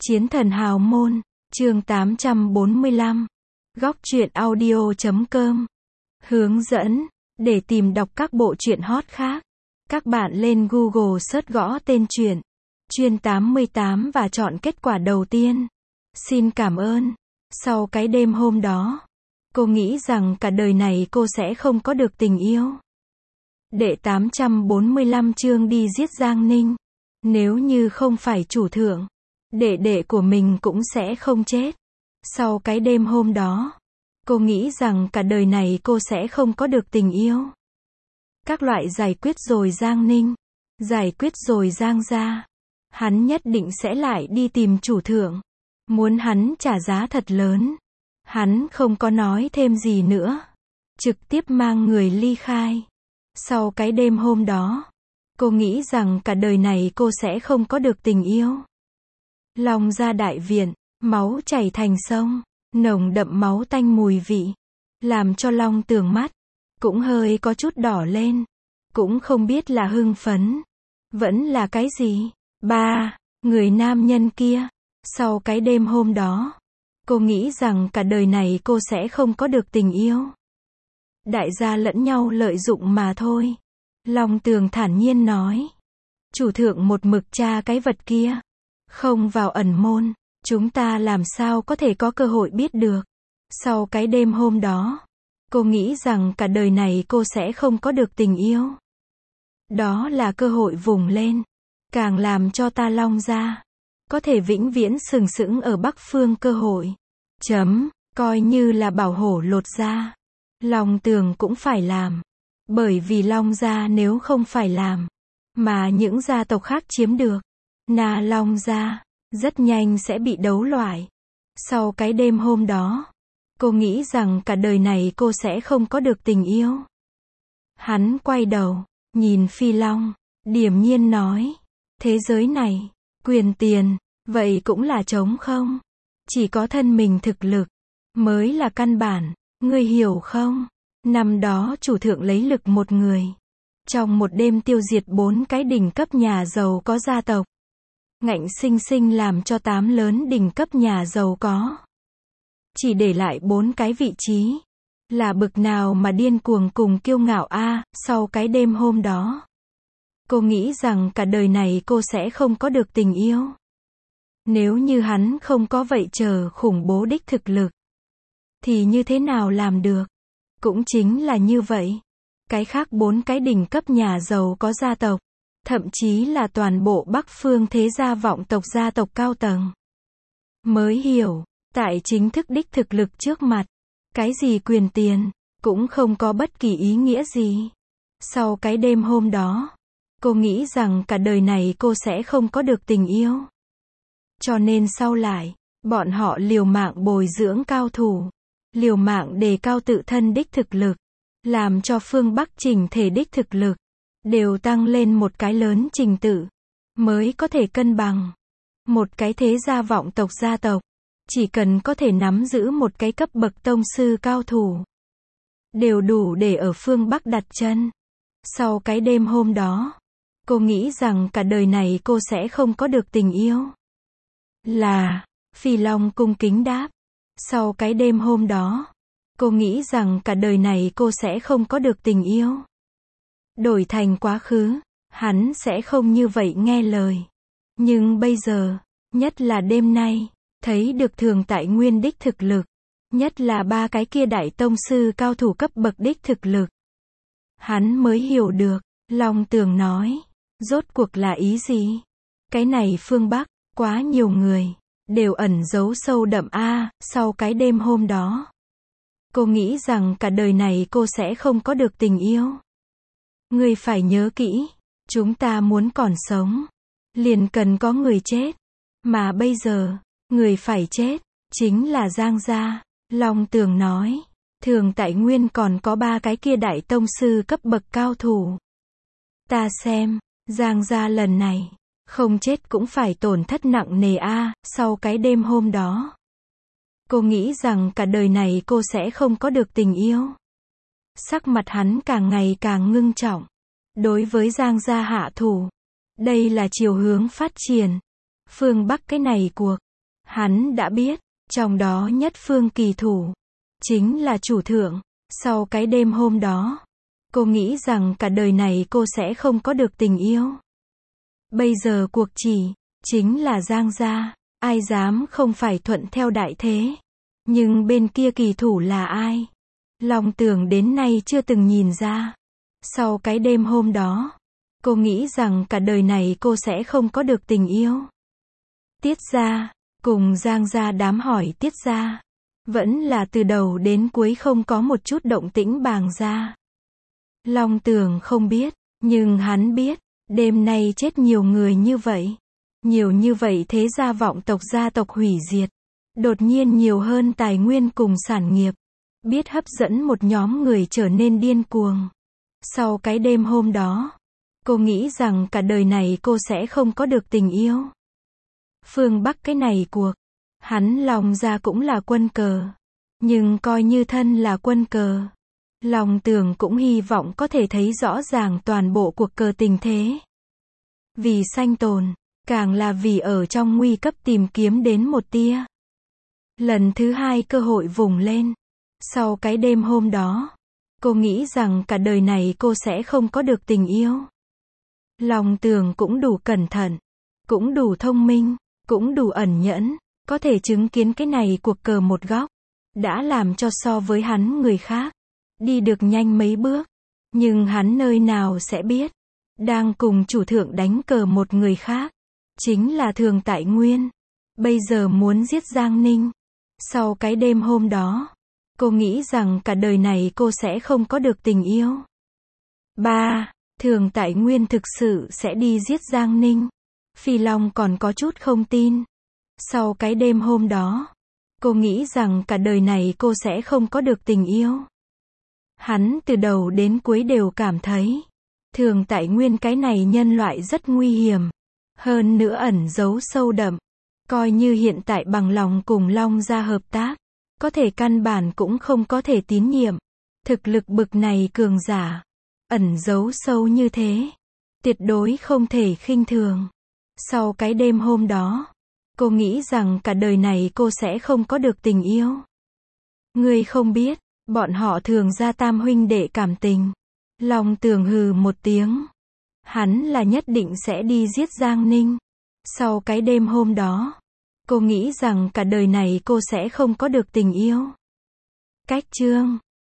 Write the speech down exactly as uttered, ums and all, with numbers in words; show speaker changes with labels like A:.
A: Chiến thần hào môn, chương tám trăm bốn mươi lăm. Góc truyện audio chấm com. Hướng dẫn, để tìm đọc các bộ truyện hot khác, các bạn lên Google search gõ tên truyện, Chuyên tám mươi tám và chọn kết quả đầu tiên. Xin cảm ơn. Sau cái đêm hôm đó, cô nghĩ rằng cả đời này cô sẽ không có được tình yêu. Đệ tám trăm bốn mươi lăm chương đi giết Giang Ninh. Nếu như không phải chủ thượng, đệ đệ của mình cũng sẽ không chết. Sau cái đêm hôm đó, cô nghĩ rằng cả đời này cô sẽ không có được tình yêu. Các loại giải quyết rồi Giang Ninh, giải quyết rồi Giang gia, hắn nhất định sẽ lại đi tìm chủ thượng, muốn hắn trả giá thật lớn. Hắn không có nói thêm gì nữa, trực tiếp mang người ly khai. Sau cái đêm hôm đó, cô nghĩ rằng cả đời này cô sẽ không có được tình yêu. Long gia đại viện, máu chảy thành sông, nồng đậm máu tanh mùi vị, làm cho Long Tường mắt cũng hơi có chút đỏ lên, cũng không biết là hưng phấn, vẫn là cái gì. Ba, người nam nhân kia. Sau cái đêm hôm đó, cô nghĩ rằng cả đời này cô sẽ không có được tình yêu. Đại gia lẫn nhau lợi dụng mà thôi. Long Tường thản nhiên nói. Chủ thượng một mực tra cái vật kia, không vào ẩn môn, chúng ta làm sao có thể có cơ hội biết được. Sau cái đêm hôm đó, cô nghĩ rằng cả đời này cô sẽ không có được tình yêu. Đó là cơ hội vùng lên, càng làm cho ta Long gia có thể vĩnh viễn sừng sững ở Bắc Phương cơ hội. Chấm, coi như là bảo hổ lột da, Long Tường cũng phải làm. Bởi vì Long gia nếu không phải làm, mà những gia tộc khác chiếm được, Na Long gia rất nhanh sẽ bị đấu loại. Sau cái đêm hôm đó, cô nghĩ rằng cả đời này cô sẽ không có được tình yêu. Hắn quay đầu, nhìn Phi Long, điềm nhiên nói, thế giới này, quyền tiền, vậy cũng là trống không. Chỉ có thân mình thực lực, mới là căn bản, ngươi hiểu không? Năm đó chủ thượng lấy lực một người, trong một đêm tiêu diệt bốn cái đỉnh cấp nhà giàu có gia tộc. Ngạnh sinh sinh làm cho tám lớn đỉnh cấp nhà giàu có chỉ để lại bốn cái vị trí. Là bực nào mà điên cuồng cùng kiêu ngạo a. À, sau cái đêm hôm đó, cô nghĩ rằng cả đời này cô sẽ không có được tình yêu. Nếu như hắn không có vậy chờ khủng bố đích thực lực, thì như thế nào làm được? Cũng chính là như vậy. Cái khác bốn cái đỉnh cấp nhà giàu có gia tộc, thậm chí là toàn bộ Bắc Phương thế gia vọng tộc gia tộc cao tầng, mới hiểu, tại chính thức đích thực lực trước mặt, cái gì quyền tiền, cũng không có bất kỳ ý nghĩa gì. Sau cái đêm hôm đó, cô nghĩ rằng cả đời này cô sẽ không có được tình yêu. Cho nên sau lại, bọn họ liều mạng bồi dưỡng cao thủ, liều mạng đề cao tự thân đích thực lực, làm cho phương Bắc chỉnh thể đích thực lực đều tăng lên một cái lớn trình tự, mới có thể cân bằng. Một cái thế gia vọng tộc gia tộc, chỉ cần có thể nắm giữ một cái cấp bậc tông sư cao thủ, đều đủ để ở phương Bắc đặt chân. Sau cái đêm hôm đó, cô nghĩ rằng cả đời này cô sẽ không có được tình yêu. Là, Phi Long cung kính đáp. Sau cái đêm hôm đó, cô nghĩ rằng cả đời này cô sẽ không có được tình yêu. Đổi thành quá khứ, hắn sẽ không như vậy nghe lời. Nhưng bây giờ, nhất là đêm nay, thấy được thường tại nguyên đích thực lực, nhất là ba cái kia đại tông sư cao thủ cấp bậc đích thực lực, hắn mới hiểu được. Long Tường nói, rốt cuộc là ý gì? Cái này phương Bắc, quá nhiều người, đều ẩn giấu sâu đậm a. À, sau cái đêm hôm đó, cô nghĩ rằng cả đời này cô sẽ không có được tình yêu. Ngươi phải nhớ kỹ, chúng ta muốn còn sống, liền cần có người chết. Mà bây giờ, người phải chết, chính là Giang gia. Long Tường nói, thường tại nguyên còn có ba cái kia đại tông sư cấp bậc cao thủ. Ta xem, Giang gia lần này, không chết cũng phải tổn thất nặng nề a. À, sau cái đêm hôm đó, cô nghĩ rằng cả đời này cô sẽ không có được tình yêu. Sắc mặt hắn càng ngày càng ngưng trọng. Đối với Giang gia hạ thủ, đây là chiều hướng phát triển. Phương Bắc cái này cuộc, Hắn đã biết, trong đó nhất phương kỳ thủ, chính là chủ thượng. Sau cái đêm hôm đó, cô nghĩ rằng cả đời này cô sẽ không có được tình yêu. Bây giờ cuộc chỉ, chính là Giang gia, ai dám không phải thuận theo đại thế. Nhưng bên kia kỳ thủ là ai? Long Tưởng đến nay chưa từng nhìn ra. Sau cái đêm hôm đó, cô nghĩ rằng cả đời này cô sẽ không có được tình yêu. Tiết gia, cùng Giang gia đám hỏi Tiết gia, vẫn là từ đầu đến cuối không có một chút động tĩnh Bàng gia. Long Tưởng không biết, nhưng hắn biết, đêm nay chết nhiều người như vậy. Nhiều như vậy thế gia vọng tộc gia tộc hủy diệt. Đột nhiên nhiều hơn tài nguyên cùng sản nghiệp. Biết hấp dẫn một nhóm người trở nên điên cuồng. Sau cái đêm hôm đó, cô nghĩ rằng cả đời này cô sẽ không có được tình yêu. Phương Bắc cái này cuộc, hắn Long gia cũng là quân cờ. Nhưng coi như thân là quân cờ, Long Tưởng cũng hy vọng có thể thấy rõ ràng toàn bộ cuộc cờ tình thế. Vì sanh tồn, càng là vì ở trong nguy cấp tìm kiếm đến một tia. Lần thứ hai cơ hội vùng lên. Sau cái đêm hôm đó, cô nghĩ rằng cả đời này cô sẽ không có được tình yêu. Long Tưởng cũng đủ cẩn thận, cũng đủ thông minh, cũng đủ ẩn nhẫn, có thể chứng kiến cái này cuộc cờ một góc, đã làm cho so với hắn người khác, đi được nhanh mấy bước. Nhưng hắn nơi nào sẽ biết, đang cùng chủ thượng đánh cờ một người khác, chính là Thường Tại Nguyên. Bây giờ muốn giết Giang Ninh. Sau cái đêm hôm đó, cô nghĩ rằng cả đời này cô sẽ không có được tình yêu. ba. Thường Tại Nguyên thực sự sẽ đi giết Giang Ninh. Phi Long còn có chút không tin. Sau cái đêm hôm đó, cô nghĩ rằng cả đời này cô sẽ không có được tình yêu. Hắn từ đầu đến cuối đều cảm thấy, Thường Tại Nguyên cái này nhân loại rất nguy hiểm. Hơn nữa ẩn giấu sâu đậm. Coi như hiện tại bằng lòng cùng Long gia hợp tác, có thể căn bản cũng không có thể tín nhiệm. Thực lực bực này cường giả, ẩn giấu sâu như thế, tuyệt đối không thể khinh thường. Sau cái đêm hôm đó, cô nghĩ rằng cả đời này cô sẽ không có được tình yêu. Ngươi không biết, bọn họ Thường gia tam huynh đệ cảm tình. Long Tưởng hừ một tiếng. Hắn là nhất định sẽ đi giết Giang Ninh. Sau cái đêm hôm đó, cô nghĩ rằng cả đời này cô sẽ không có được tình yêu. Cách chương